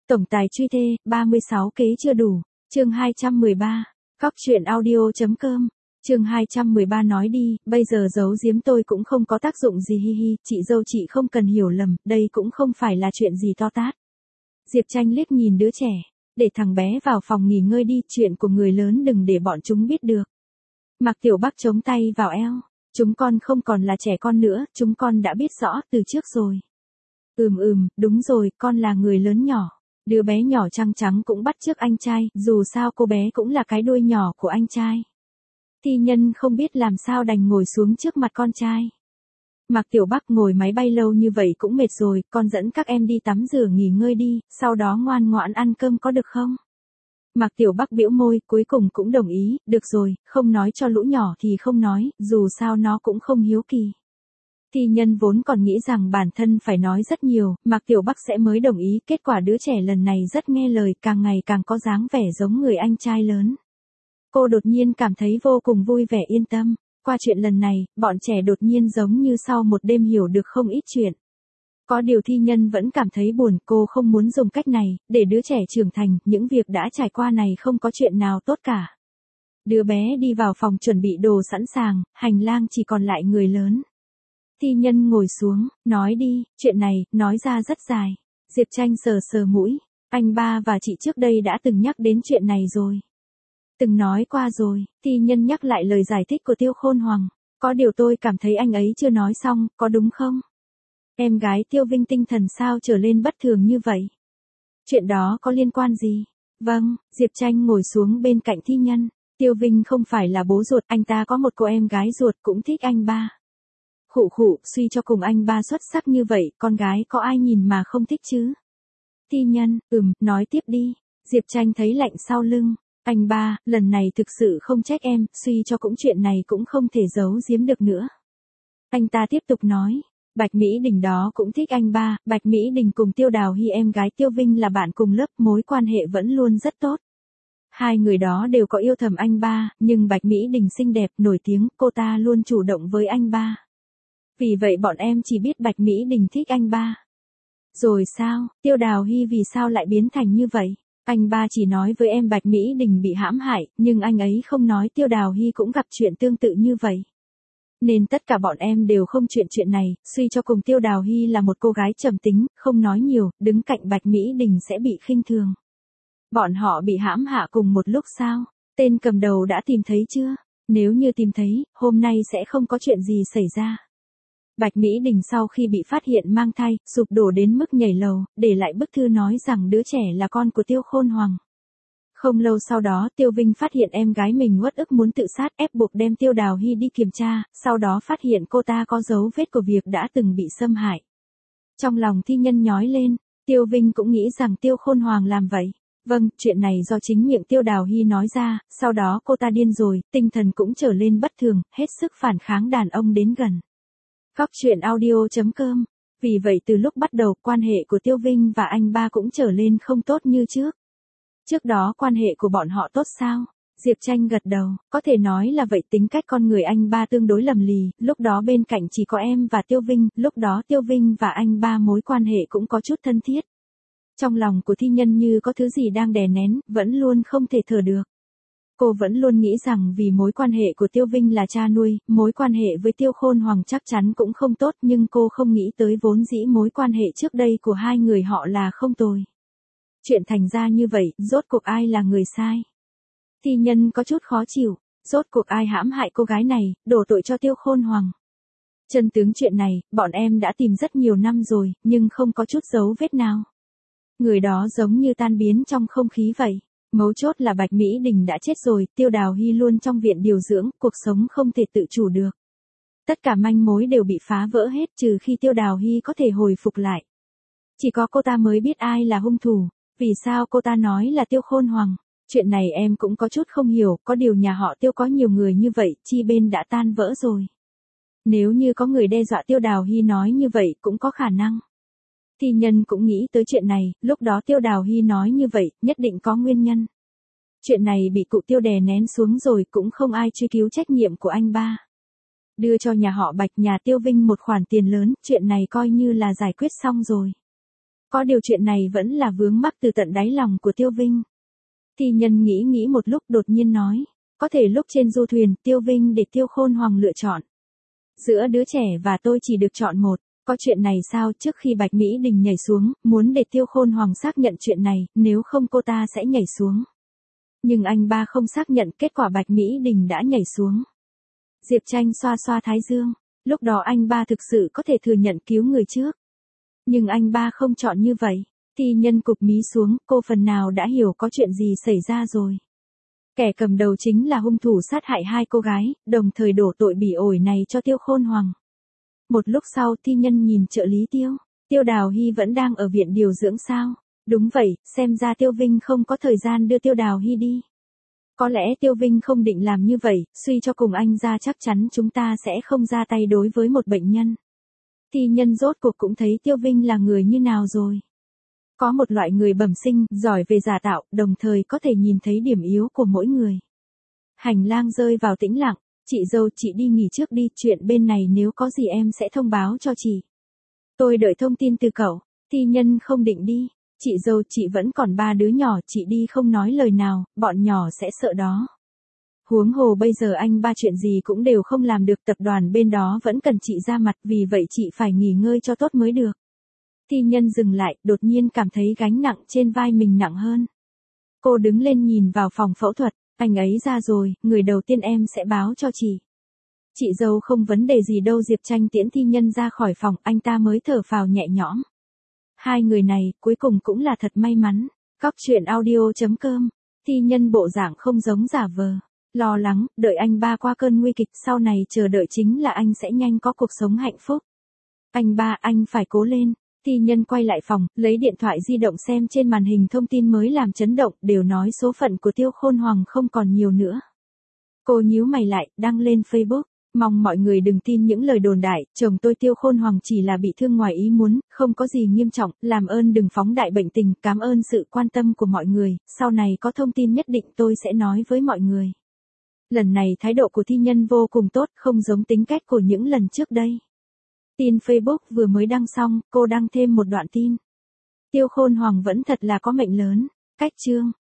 Tổng tài truy thê, 36 kế chưa đủ. Chương 213. Cóc truyện audio.com. Chương 213 nói đi, bây giờ giấu giếm tôi cũng không có tác dụng gì hi hi, chị dâu chị không cần hiểu lầm, đây cũng không phải là chuyện gì to tát. Diệp Tranh liếc nhìn đứa trẻ, để thằng bé vào phòng nghỉ ngơi đi, chuyện của người lớn đừng để bọn chúng biết được. Mạc Tiểu Bắc chống tay vào eo, chúng con không còn là trẻ con nữa, chúng con đã biết rõ từ trước rồi. Đúng rồi, con là người lớn nhỏ. Đứa bé nhỏ trăng trắng cũng bắt chước anh trai, dù sao cô bé cũng là cái đuôi nhỏ của anh trai. Thi Nhân không biết làm sao đành ngồi xuống trước mặt con trai. Mạc Tiểu Bắc ngồi máy bay lâu như vậy cũng mệt rồi, con dẫn các em đi tắm rửa nghỉ ngơi đi, sau đó ngoan ngoãn ăn cơm có được không? Mạc Tiểu Bắc bĩu môi, cuối cùng cũng đồng ý, được rồi, không nói cho lũ nhỏ thì không nói, dù sao nó cũng không hiếu kỳ. Thi Nhân vốn còn nghĩ rằng bản thân phải nói rất nhiều, Mạc Tiểu Bắc sẽ mới đồng ý, kết quả đứa trẻ lần này rất nghe lời, càng ngày càng có dáng vẻ giống người anh trai lớn. Cô đột nhiên cảm thấy vô cùng vui vẻ yên tâm, qua chuyện lần này, bọn trẻ đột nhiên giống như sau một đêm hiểu được không ít chuyện. Có điều Thi Nhân vẫn cảm thấy buồn, cô không muốn dùng cách này, để đứa trẻ trưởng thành, những việc đã trải qua này không có chuyện nào tốt cả. Đứa bé đi vào phòng chuẩn bị đồ sẵn sàng, hành lang chỉ còn lại người lớn. Thi Nhân ngồi xuống, nói đi, chuyện này, nói ra rất dài. Diệp Tranh sờ sờ mũi, anh ba và chị trước đây đã từng nhắc đến chuyện này rồi. Từng nói qua rồi, Thi Nhân nhắc lại lời giải thích của Tiêu Khôn Hoàng. Có điều tôi cảm thấy anh ấy chưa nói xong, có đúng không? Em gái Tiêu Vinh tinh thần sao trở lên bất thường như vậy? Chuyện đó có liên quan gì? Vâng, Diệp Tranh ngồi xuống bên cạnh Thi Nhân. Tiêu Vinh không phải là bố ruột, anh ta có một cô em gái ruột cũng thích anh ba. Khụ, suy cho cùng anh ba xuất sắc như vậy, con gái có ai nhìn mà không thích chứ? Thi Nhân, nói tiếp đi. Diệp Tranh thấy lạnh sau lưng. Anh ba, lần này thực sự không trách em, suy cho cũng chuyện này cũng không thể giấu giếm được nữa. Anh ta tiếp tục nói, Bạch Mỹ Đình đó cũng thích anh ba, Bạch Mỹ Đình cùng Tiêu Đào Hy em gái Tiêu Vinh là bạn cùng lớp, mối quan hệ vẫn luôn rất tốt. Hai người đó đều có yêu thầm anh ba, nhưng Bạch Mỹ Đình xinh đẹp, nổi tiếng, cô ta luôn chủ động với anh ba. Vì vậy bọn em chỉ biết Bạch Mỹ Đình thích anh ba. Rồi sao, Tiêu Đào Hy vì sao lại biến thành như vậy? Anh ba chỉ nói với em Bạch Mỹ Đình bị hãm hại, nhưng anh ấy không nói Tiêu Đào Hy cũng gặp chuyện tương tự như vậy. Nên tất cả bọn em đều không chuyện này, suy cho cùng Tiêu Đào Hy là một cô gái trầm tính, không nói nhiều, đứng cạnh Bạch Mỹ Đình sẽ bị khinh thường. Bọn họ bị hãm hạ cùng một lúc sao? Tên cầm đầu đã tìm thấy chưa? Nếu như tìm thấy, hôm nay sẽ không có chuyện gì xảy ra. Bạch Mỹ Đình sau khi bị phát hiện mang thai, sụp đổ đến mức nhảy lầu, để lại bức thư nói rằng đứa trẻ là con của Tiêu Khôn Hoàng. Không lâu sau đó Tiêu Vinh phát hiện em gái mình uất ức muốn tự sát, ép buộc đem Tiêu Đào Hy đi kiểm tra, sau đó phát hiện cô ta có dấu vết của việc đã từng bị xâm hại. Trong lòng Thi Nhân nhói lên, Tiêu Vinh cũng nghĩ rằng Tiêu Khôn Hoàng làm vậy. Vâng, chuyện này do chính miệng Tiêu Đào Hy nói ra, sau đó cô ta điên rồi, tinh thần cũng trở lên bất thường, hết sức phản kháng đàn ông đến gần. Cóc truyện audio.com. Vì vậy từ lúc bắt đầu, quan hệ của Tiêu Vinh và anh ba cũng trở lên không tốt như trước. Trước đó quan hệ của bọn họ tốt sao? Diệp Tranh gật đầu, có thể nói là vậy, tính cách con người anh ba tương đối lầm lì, lúc đó bên cạnh chỉ có em và Tiêu Vinh, lúc đó Tiêu Vinh và anh ba mối quan hệ cũng có chút thân thiết. Trong lòng của Thi Nhân như có thứ gì đang đè nén, vẫn luôn không thể thở được. Cô vẫn luôn nghĩ rằng vì mối quan hệ của Tiêu Vinh là cha nuôi, mối quan hệ với Tiêu Khôn Hoàng chắc chắn cũng không tốt, nhưng cô không nghĩ tới vốn dĩ mối quan hệ trước đây của hai người họ là không tồi. Chuyện thành ra như vậy, rốt cuộc ai là người sai? Thi Nhân có chút khó chịu, rốt cuộc ai hãm hại cô gái này, đổ tội cho Tiêu Khôn Hoàng. Chân tướng chuyện này, bọn em đã tìm rất nhiều năm rồi, nhưng không có chút dấu vết nào. Người đó giống như tan biến trong không khí vậy. Mấu chốt là Bạch Mỹ Đình đã chết rồi, Tiêu Đào Hy luôn trong viện điều dưỡng, cuộc sống không thể tự chủ được. Tất cả manh mối đều bị phá vỡ hết trừ khi Tiêu Đào Hy có thể hồi phục lại. Chỉ có cô ta mới biết ai là hung thủ, vì sao cô ta nói là Tiêu Khôn Hoàng. Chuyện này em cũng có chút không hiểu, có điều nhà họ Tiêu có nhiều người như vậy, chi bên đã tan vỡ rồi. Nếu như có người đe dọa Tiêu Đào Hy nói như vậy cũng có khả năng. Thi Nhân cũng nghĩ tới chuyện này, lúc đó Tiêu Đào Hy nói như vậy, nhất định có nguyên nhân. Chuyện này bị cụ Tiêu đè nén xuống rồi, cũng không ai truy cứu trách nhiệm của anh ba. Đưa cho nhà họ Bạch nhà Tiêu Vinh một khoản tiền lớn, chuyện này coi như là giải quyết xong rồi. Có điều chuyện này vẫn là vướng mắc từ tận đáy lòng của Tiêu Vinh. Thi Nhân nghĩ một lúc đột nhiên nói, có thể lúc trên du thuyền, Tiêu Vinh để Tiêu Khôn Hoàng lựa chọn. Giữa đứa trẻ và tôi chỉ được chọn một, có chuyện này sao? Trước khi Bạch Mỹ Đình nhảy xuống, muốn để Tiêu Khôn Hoàng xác nhận chuyện này, nếu không cô ta sẽ nhảy xuống. Nhưng anh ba không xác nhận, kết quả Bạch Mỹ Đình đã nhảy xuống. Diệp Tranh xoa xoa thái dương, lúc đó anh ba thực sự có thể thừa nhận cứu người trước. Nhưng anh ba không chọn như vậy. Thi Nhân cụp mí xuống, cô phần nào đã hiểu có chuyện gì xảy ra rồi. Kẻ cầm đầu chính là hung thủ sát hại hai cô gái, đồng thời đổ tội bỉ ổi này cho Tiêu Khôn Hoàng. Một lúc sau Thi Nhân nhìn trợ lý Tiêu, Tiêu Đào Hy vẫn đang ở viện điều dưỡng sao? Đúng vậy, xem ra Tiêu Vinh không có thời gian đưa Tiêu Đào Hy đi. Có lẽ Tiêu Vinh không định làm như vậy, suy cho cùng anh ra chắc chắn chúng ta sẽ không ra tay đối với một bệnh nhân. Thi Nhân rốt cuộc cũng thấy Tiêu Vinh là người như nào rồi. Có một loại người bẩm sinh, giỏi về giả tạo, đồng thời có thể nhìn thấy điểm yếu của mỗi người. Hành lang rơi vào tĩnh lặng, chị dâu chị đi nghỉ trước đi, chuyện bên này nếu có gì em sẽ thông báo cho chị. Tôi đợi thông tin từ cậu. Thi Nhân không định đi, chị dâu chị vẫn còn 3 đứa nhỏ, chị đi không nói lời nào, bọn nhỏ sẽ sợ đó. Huống hồ bây giờ anh ba chuyện gì cũng đều không làm được, tập đoàn bên đó vẫn cần chị ra mặt, vì vậy chị phải nghỉ ngơi cho tốt mới được. Thi Nhân dừng lại, đột nhiên cảm thấy gánh nặng trên vai mình nặng hơn. Cô đứng lên nhìn vào phòng phẫu thuật, anh ấy ra rồi, người đầu tiên em sẽ báo cho chị. Chị dâu không vấn đề gì đâu. Diệp Tranh tiễn Thi Nhân ra khỏi phòng, anh ta mới thở phào nhẹ nhõm. Hai người này, cuối cùng cũng là thật may mắn. Cóc truyện audio.com. Thi Nhân bộ dạng không giống giả vờ. Lo lắng, đợi anh ba qua cơn nguy kịch, sau này chờ đợi chính là anh sẽ nhanh có cuộc sống hạnh phúc. Anh ba, anh phải cố lên. Thi Nhân quay lại phòng, lấy điện thoại di động xem trên màn hình thông tin mới làm chấn động, đều nói số phận của Tiêu Khôn Hoàng không còn nhiều nữa. Cô nhíu mày lại, đăng lên Facebook. Mong mọi người đừng tin những lời đồn đại, chồng tôi Tiêu Khôn Hoàng chỉ là bị thương ngoài ý muốn, không có gì nghiêm trọng, làm ơn đừng phóng đại bệnh tình, cảm ơn sự quan tâm của mọi người, sau này có thông tin nhất định tôi sẽ nói với mọi người. Lần này thái độ của Thi Nhân vô cùng tốt, không giống tính cách của những lần trước đây. Tin Facebook vừa mới đăng xong, cô đăng thêm một đoạn tin. Tiêu Khôn Hoàng vẫn thật là có mệnh lớn. Cách chương